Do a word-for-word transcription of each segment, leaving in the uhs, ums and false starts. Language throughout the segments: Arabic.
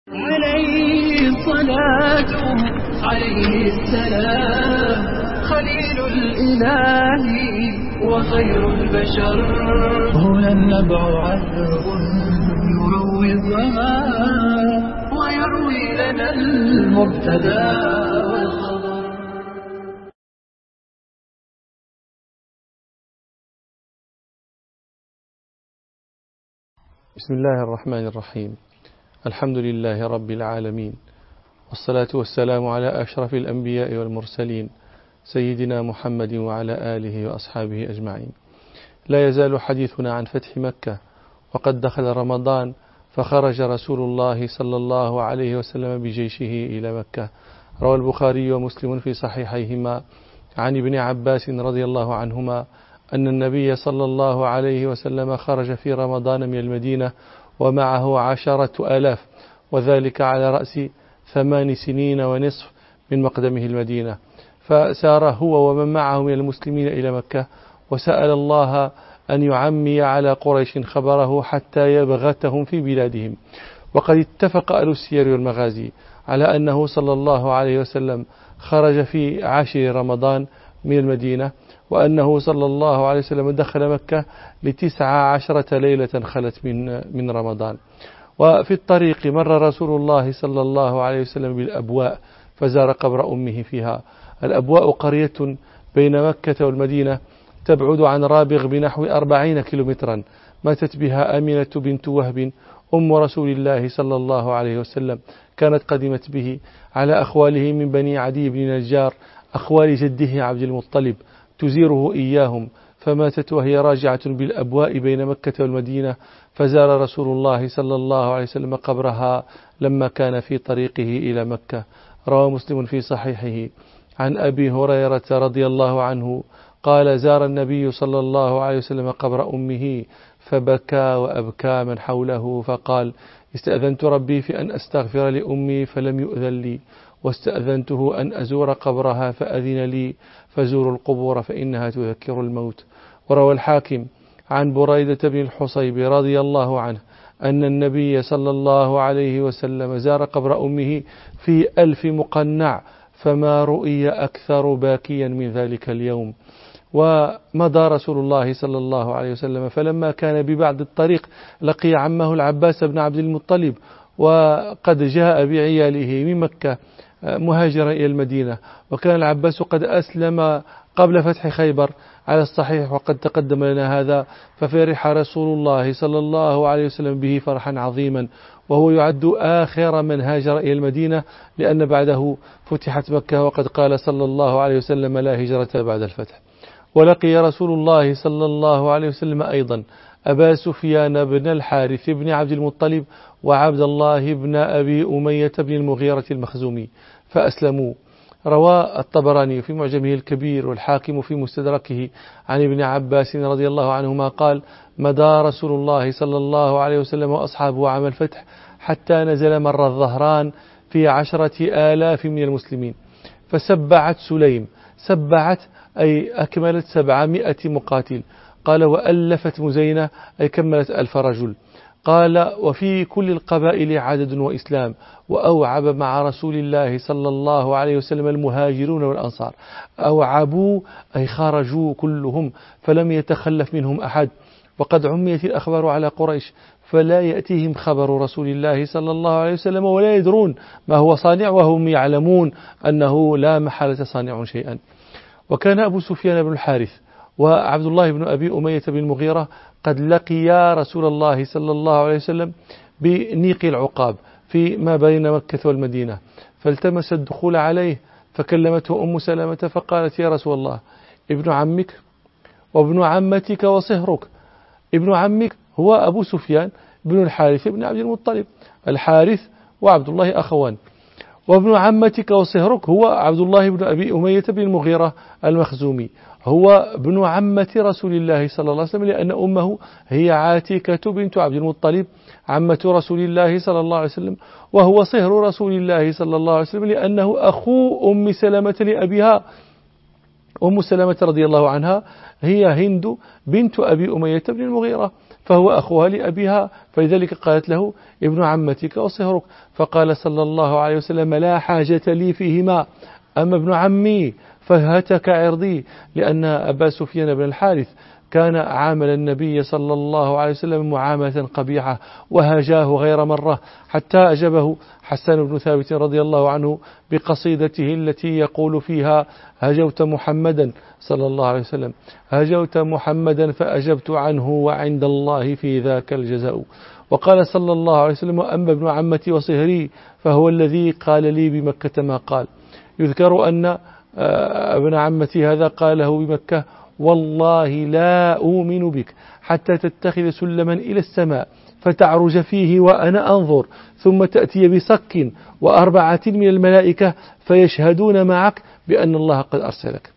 عليه الصلاة عليه السلام خليل الإله وخير البشر. هنا النبع عذب يروي الظمآن ويروي لنا المبتدى والخبر. بسم الله الرحمن الرحيم. الحمد لله رب العالمين، والصلاة والسلام على أشرف الأنبياء والمرسلين سيدنا محمد وعلى آله وأصحابه أجمعين. لا يزال حديثنا عن فتح مكة، وقد دخل رمضان فخرج رسول الله صلى الله عليه وسلم بجيشه إلى مكة. روى البخاري ومسلم في صحيحيهما عن ابن عباس رضي الله عنهما أن النبي صلى الله عليه وسلم خرج في رمضان من المدينة ومعه عشرة آلاف، وذلك على رأس ثمان سنين ونصف من مقدمه المدينة. فسار هو ومن معه من المسلمين إلى مكة، وسأل الله أن يعمي على قريش خبره حتى يبغتهم في بلادهم. وقد اتفق أهل السير والمغازي على أنه صلى الله عليه وسلم خرج في عاشر رمضان من المدينة، وأنه صلى الله عليه وسلم دخل مكة لتسع عشرة ليلة خلت من من رمضان. وفي الطريق مر رسول الله صلى الله عليه وسلم بالأبواء فزار قبر أمه فيها. الأبواء قرية بين مكة والمدينة تبعد عن رابغ بنحو أربعين كيلومترا، ماتت بها آمنة بنت وهب أم رسول الله صلى الله عليه وسلم، كانت قدمت به على أخواله من بني عدي بن نجار أخوال جده عبد المطلب تزيره إياهم، فماتت وهي راجعة بالأبواء بين مكة والمدينة، فزار رسول الله صلى الله عليه وسلم قبرها لما كان في طريقه إلى مكة. روى مسلم في صحيحه عن أبي هريرة رضي الله عنه قال: زار النبي صلى الله عليه وسلم قبر أمه فبكى وأبكى من حوله، فقال: استأذنت ربي في أن أستغفر لأمي فلم يؤذن لي، واستأذنته أن أزور قبرها فأذن لي، فزوروا القبور فإنها تذكر الموت. وروى الحاكم عن بريدة بن الحصيب رضي الله عنه أن النبي صلى الله عليه وسلم زار قبر أمه في ألف مقنع، فما رؤي أكثر باكيا من ذلك اليوم. ومضى رسول الله صلى الله عليه وسلم، فلما كان ببعض الطريق لقي عمه العباس بن عبد المطلب، وقد جاء بعياله من مكة مهاجرا إلى المدينة، وكان العباس قد أسلم قبل فتح خيبر على الصحيح، وقد تقدم لنا هذا. ففرح رسول الله صلى الله عليه وسلم به فرحا عظيما، وهو يعد آخر من هاجر إلى المدينة، لأن بعده فتحت مكة، وقد قال صلى الله عليه وسلم: لا هجرة بعد الفتح. ولقي رسول الله صلى الله عليه وسلم أيضا أبا سفيان بن الحارث بن عبد المطلب وعبد الله بن أبي أمية بن المغيرة المخزومي فأسلموا. روى الطبراني في معجمه الكبير والحاكم في مستدركه عن ابن عباس رضي الله عنهما قال: مدى رسول الله صلى الله عليه وسلم وأصحابه عام الفتح حتى نزل مر الظهران في عشرة آلاف من المسلمين، فسبعت سليم، سبعت أي أكملت سبعمائة مقاتل. قال: وألفت مزينة أي كملت ألف رجل. قال: وفي كل القبائل عدد وإسلام. وأوعب مع رسول الله صلى الله عليه وسلم المهاجرون والأنصار، أوعبوا أي خرجوا كلهم، فلم يتخلف منهم أحد. وقد عميت الأخبار على قريش، فلا يأتيهم خبر رسول الله صلى الله عليه وسلم ولا يدرون ما هو صانع، وهم يعلمون أنه لا محالة صانع شيئا. وكان أبو سفيان بن الحارث وعبد الله بن أبي أمية بن المغيرة قد لقيا رسول الله صلى الله عليه وسلم بنيق العقاب في ما بين مكة والمدينة، فالتمس الدخول عليه، فكلمته أم سلمة فقالت: يا رسول الله، ابن عمك وابن عمتك وصهرك. ابن عمك هو أبو سفيان بن الحارث بن عبد المطلب، الحارث وعبد الله أخوان، وابن عمتك وصهرك هو عبد الله بن أبي أمية بن المغيرة المخزومي، هو ابن عمة رسول الله صلى الله عليه وسلم، لأن أمه هي عاتكة بنت عبد المطلب عمة رسول الله صلى الله عليه وسلم، وهو صهر رسول الله صلى الله عليه وسلم لأنه أخو أم سلمة لأبيها. أم سلمة رضي الله عنها هي هند بنت أبي أمية بن المغيرة، فهو أخوها لأبيها، فلذلك قالت له ابن عمتك وصهرك. فقال صلى الله عليه وسلم لا حاجة لي فيهما، أما ابن عمي فهتك عرضي، لأن أبا سفيان بن الحارث كان عامل النبي صلى الله عليه وسلم معاملة قبيحة وهجاه غير مرة، حتى أجبه حسان بن ثابت رضي الله عنه بقصيدته التي يقول فيها هجوت محمدا صلى الله عليه وسلم، هجوت محمدا فأجبت عنه وعند الله في ذاك الجزاء. وقال صلى الله عليه وسلم أما ابن عمتي وصهري فهو الذي قال لي بمكة ما قال. يذكر أن ابن عمتي هذا قاله بمكة والله لا أؤمن بك حتى تتخذ سلما إلى السماء فتعرج فيه وأنا أنظر، ثم تأتي بصك وأربعة من الملائكة فيشهدون معك بأن الله قد أرسلك.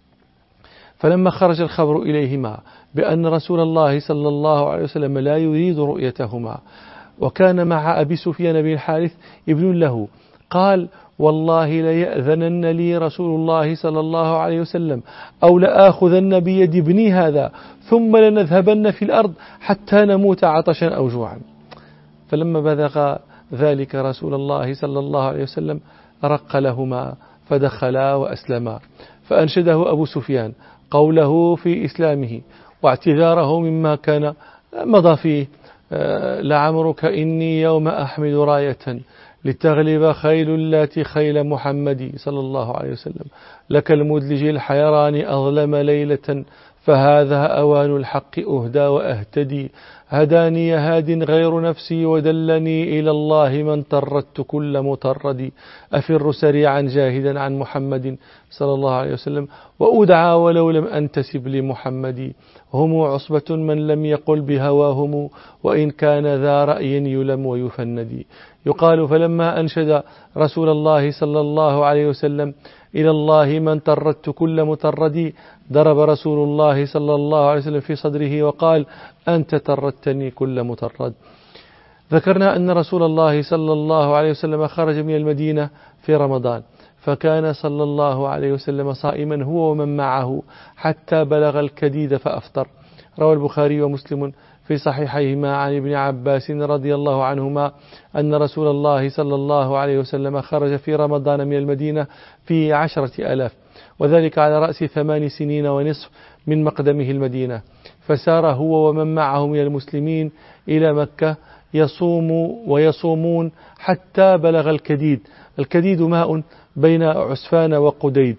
فلما خرج الخبر إليهما بأن رسول الله صلى الله عليه وسلم لا يريد رؤيتهما، وكان مع أبي سفيان بن الحارث ابن له، قال والله ليأذنن لي رسول الله صلى الله عليه وسلم أو لآخذن بيد ابني هذا ثم لنذهبن في الأرض حتى نموت عطشا أو جوعا. فلما بلغ ذلك رسول الله صلى الله عليه وسلم رق لهما فدخلا وأسلما، فأنشده أبو سفيان قوله في إسلامه واعتذاره مما كان مضى فيه، لعمرك إني يوم أحمل راية لتغلب خيل التي خيل محمد صلى الله عليه وسلم، لك المدلج الحيران أظلم ليلة فهذا أوان الحق أهدى وأهتدي، هداني هاد غير نفسي ودلني إلى الله من طردت كل مطرد، أفر سريعا جاهدا عن محمد صلى الله عليه وسلم وأدعى ولو لم أنتسب لمحمد، هم عصبة من لم يقل بهواهم وإن كان ذا رأي يلم ويفند. يقال فلما أنشد رسول الله صلى الله عليه وسلم إلى الله من طردت كل مطرد ضرب رسول الله صلى الله عليه وسلم في صدره وقال أنت طردتني كل مطرد. ذكرنا أن رسول الله صلى الله عليه وسلم خرج من المدينة في رمضان، فكان صلى الله عليه وسلم صائما هو ومن معه حتى بلغ الكديد فأفطر. روى البخاري ومسلم في صحيحيهما عن ابن عباس رضي الله عنهما أن رسول الله صلى الله عليه وسلم خرج في رمضان من المدينة في عشرة ألاف، وذلك على رأس ثمان سنين ونصف من مقدمه المدينة، فسار هو ومن معه من المسلمين إلى مكة يصوم ويصومون حتى بلغ الكديد. الكديد ماء بين عسفان وقديد،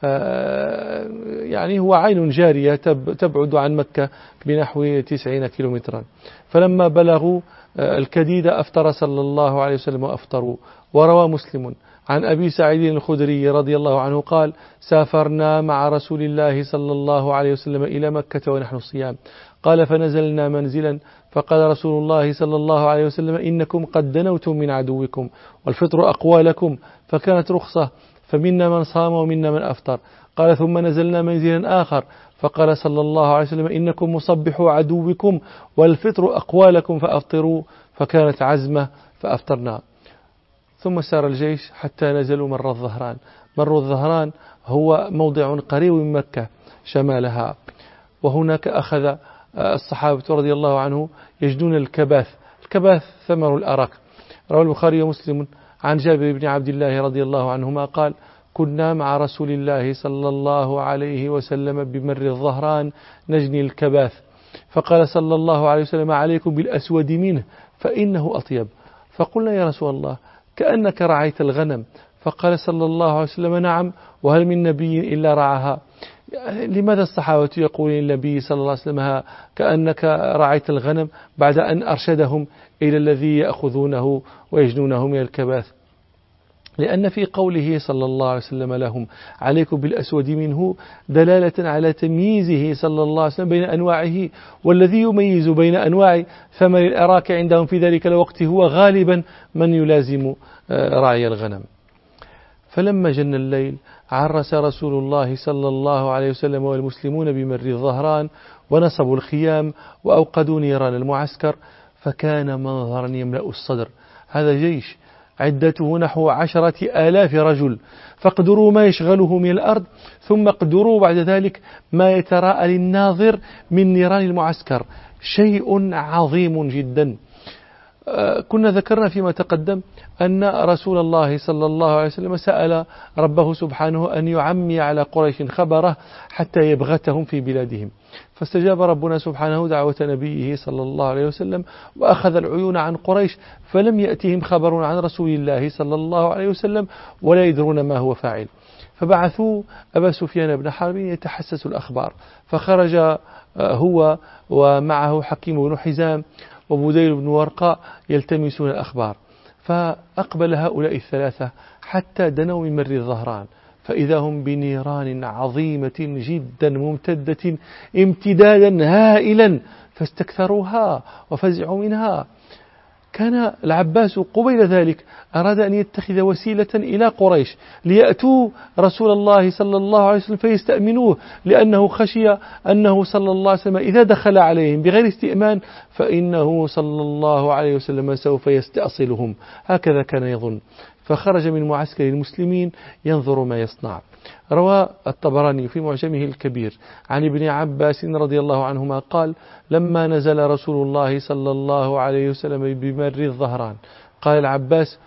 يعني هو عين جارية تبعد عن مكة بنحو تسعين كيلومترا. فلما بلغوا الكديد أفطر صلى الله عليه وسلم وأفطروا. وروى مسلم عن أبي سعيد الخدري رضي الله عنه قال سافرنا مع رسول الله صلى الله عليه وسلم إلى مكة ونحن صيام، قال فنزلنا منزلا فقال رسول الله صلى الله عليه وسلم إنكم قد دنوتم من عدوكم والفطر أقوى لكم، فكانت رخصة فمنا من صام ومنا من أفطر. قال ثم نزلنا منزلا آخر فقال صلى الله عليه وسلم إنكم مصبحوا عدوكم والفطر أقوى لكم فأفطروا، فكانت عزمة فأفطرنا. ثم سار الجيش حتى نزلوا مر الظهران. مر الظهران هو موضع قريب من مكة شمالها، وهناك أخذ الصحابة رضي الله عنه يجدون الكباث. الكباث ثمر الأرك. روى البخاري ومسلم عن جابر بن عبد الله رضي الله عنهما قال كنا مع رسول الله صلى الله عليه وسلم بمر الظهران نجني الكباث، فقال صلى الله عليه وسلم عليكم بالأسود منه فإنه أطيب. فقلنا يا رسول الله كأنك رعيت الغنم، فقال صلى الله عليه وسلم نعم، وهل من نبي إلا رعاها. لماذا الصحابة يقولون للنبي صلى الله عليه وسلم كأنك رعيت الغنم بعد أن أرشدهم إلى الذي يأخذونه ويجنونه من الكباث؟ لأن في قوله صلى الله عليه وسلم لهم عليكم بالأسود منه دلالة على تمييزه صلى الله عليه وسلم بين أنواعه، والذي يميز بين أنواع ثمر الأراك عندهم في ذلك الوقت هو غالبا من يلازم رعي الغنم. فلما جن الليل عرس رسول الله صلى الله عليه وسلم والمسلمون بمر الظهران ونصبوا الخيام وأوقدوا نيران المعسكر، فكان منظرا يملأ الصدر. هذا جيش عدته نحو عشرة آلاف رجل، فاقدروا ما يشغله من الأرض، ثم اقدروا بعد ذلك ما يتراءى للناظر من نيران المعسكر. شيء عظيم جدا. كنا ذكرنا فيما تقدم أن رسول الله صلى الله عليه وسلم سأل ربه سبحانه أن يعمي على قريش خبره حتى يبغتهم في بلادهم، فاستجاب ربنا سبحانه دعوة نبيه صلى الله عليه وسلم وأخذ العيون عن قريش، فلم يأتهم خبر عن رسول الله صلى الله عليه وسلم ولا يدرون ما هو فاعل، فبعثوا أبا سفيان بن حرب يتحسس الأخبار، فخرج هو ومعه حكيم بن حزام وبديل بن ورقاء يلتمسون الأخبار، فأقبل هؤلاء الثلاثة حتى دنوا من مر الظهران، فإذا هم بنيران عظيمة جدا ممتدة امتدادا هائلا، فاستكثروها وفزعوا منها. كان العباس قبيل ذلك أراد أن يتخذ وسيلة إلى قريش ليأتوا رسول الله صلى الله عليه وسلم فيستأمنوه، لأنه خشي أنه صلى الله عليه وسلم إذا دخل عليهم بغير استئمان فإنه صلى الله عليه وسلم سوف يستأصلهم، هكذا كان يظن، فخرج من معسكر المسلمين ينظر ما يصنع. روى الطبراني في معجمه الكبير عن ابن عباس رضي الله عنهما قال: لما نزل رسول الله صلى الله عليه وسلم بمر الظهران قال العباس: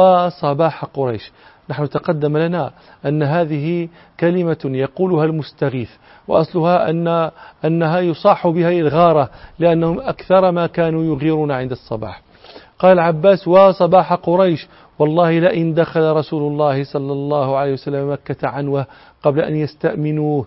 وصباح قريش. نحن تقدم لنا أن هذه كلمة يقولها المستغيث، وأصلها أن أنها يصاح بها الغارة، لأنهم أكثر ما كانوا يغيرون عند الصباح. قال العباس: وصباح قريش، والله لئن دخل رسول الله صلى الله عليه وسلم مكة عنوة قبل أن يستأمنوه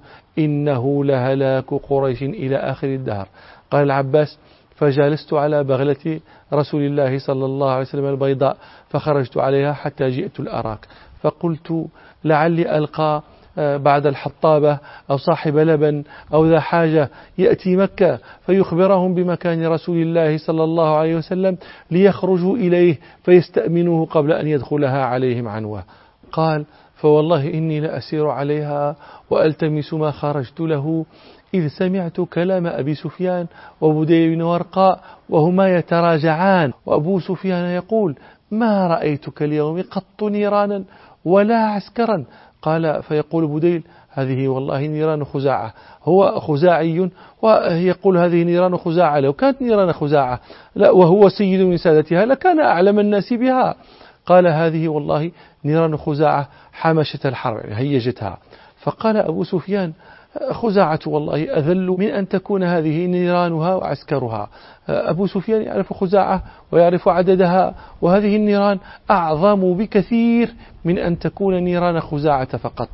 إنه لهلاك قريش إلى آخر الدهر. قال العباس: فجلست على بغلة رسول الله صلى الله عليه وسلم البيضاء، فخرجت عليها حتى جئت الأراك، فقلت لعلي ألقى بعد الحطابة أو صاحب لبن أو ذا حاجة يأتي مكة فيخبرهم بمكان رسول الله صلى الله عليه وسلم ليخرجوا إليه فيستأمنوه قبل أن يدخلها عليهم عنوة. قال: فوالله إني لأسير عليها وألتمس ما خرجت له، إذ سمعت كلام أبي سفيان وبديل بن ورقاء وهما يتراجعان، وأبو سفيان يقول: ما رأيتك اليوم قط نيرانا ولا عسكرا. قال: فيقول بديل: هذه والله نيران خزاعة، هو خزاعي ويقول هذه نيران خزاعة، لو كانت نيران خزاعة لا وهو سيد من سادتها لكان أعلم الناس بها. قال: هذه والله نيران خزاعة حمشة الحرب، هيجتها. فقال أبو سفيان: خزاعة والله أذل من أن تكون هذه نيرانها وعسكرها. أبو سفيان يعرف خزاعة ويعرف عددها، وهذه النيران أعظم بكثير من أن تكون نيران خزاعة فقط.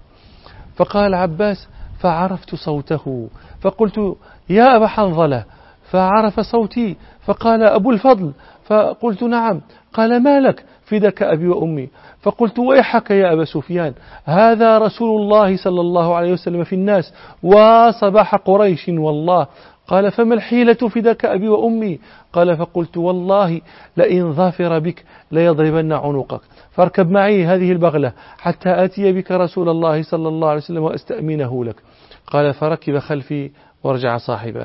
فقال عباس: فعرفت صوته فقلت: يا أبا حنظلة، فعرف صوتي فقال: أبو الفضل، فقلت: نعم. قال: ما لك؟ فدك أبي وأمي. فقلت: ويحك يا أبا سفيان، هذا رسول الله صلى الله عليه وسلم في الناس وصباح قريش والله. قال: فما الحيلة فدك أبي وأمي؟ قال: فقلت: والله لئن ظافر بك ليضربن عنقك، فاركب معي هذه البغلة حتى آتي بك رسول الله صلى الله عليه وسلم وأستأمنه لك. قال: فركب خلفي ورجع صاحبه،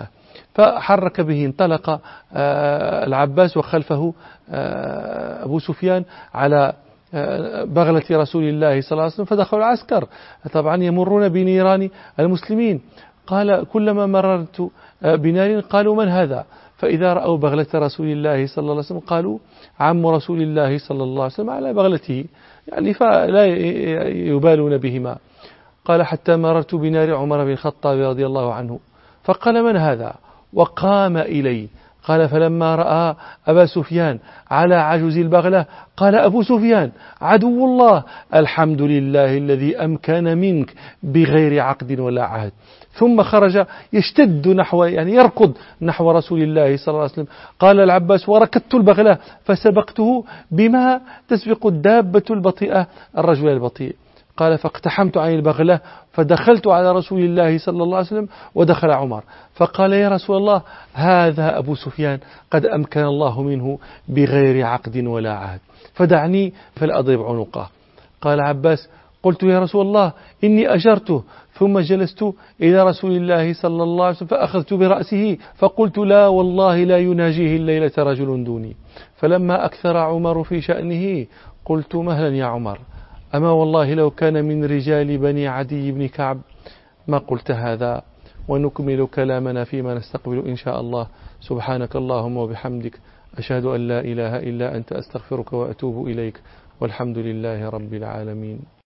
فحرك به، انطلق العباس وخلفه أبو سفيان على بغلة رسول الله صلى الله عليه وسلم، فدخلوا العسكر طبعا يمرون بنيران المسلمين. قال: كلما مررت بنار قالوا: من هذا؟ فإذا رأوا بغلة رسول الله صلى الله عليه وسلم قالوا: عم رسول الله صلى الله عليه وسلم على بغلته، يعني فلا يبالون بهما. قال: حتى مررت بنار عمر بن الخطاب رضي الله عنه، فقال: من هذا؟ وقام إلي. قال: فلما رأى أبا سفيان على عجز البغلة قال أبو سفيان: عدو الله، الحمد لله الذي أمكن منك بغير عقد ولا عهد. ثم خرج يشتد نحو، يعني يركض نحو رسول الله صلى الله عليه وسلم. قال العباس: وركضت البغلة فسبقته بما تسبق الدابة البطيئة الرجل البطيء. قال: فاقتحمت عن البغلة فدخلت على رسول الله صلى الله عليه وسلم، ودخل عمر فقال: يا رسول الله، هذا أبو سفيان قد أمكن الله منه بغير عقد ولا عهد، فدعني فلأضرب عنقه. قال عباس: قلت: يا رسول الله، إني أجرته. ثم جلست إلى رسول الله صلى الله عليه وسلم فأخذت برأسه فقلت: لا والله لا يناجيه الليلة رجل دوني. فلما أكثر عمر في شأنه قلت: مهلا يا عمر، أما والله لو كان من رجال بني عدي بن كعب ما قلت هذا. ونكمل كلامنا فيما نستقبل إن شاء الله. سبحانك اللهم وبحمدك، أشهد أن لا إله إلا أنت، أستغفرك وأتوب إليك، والحمد لله رب العالمين.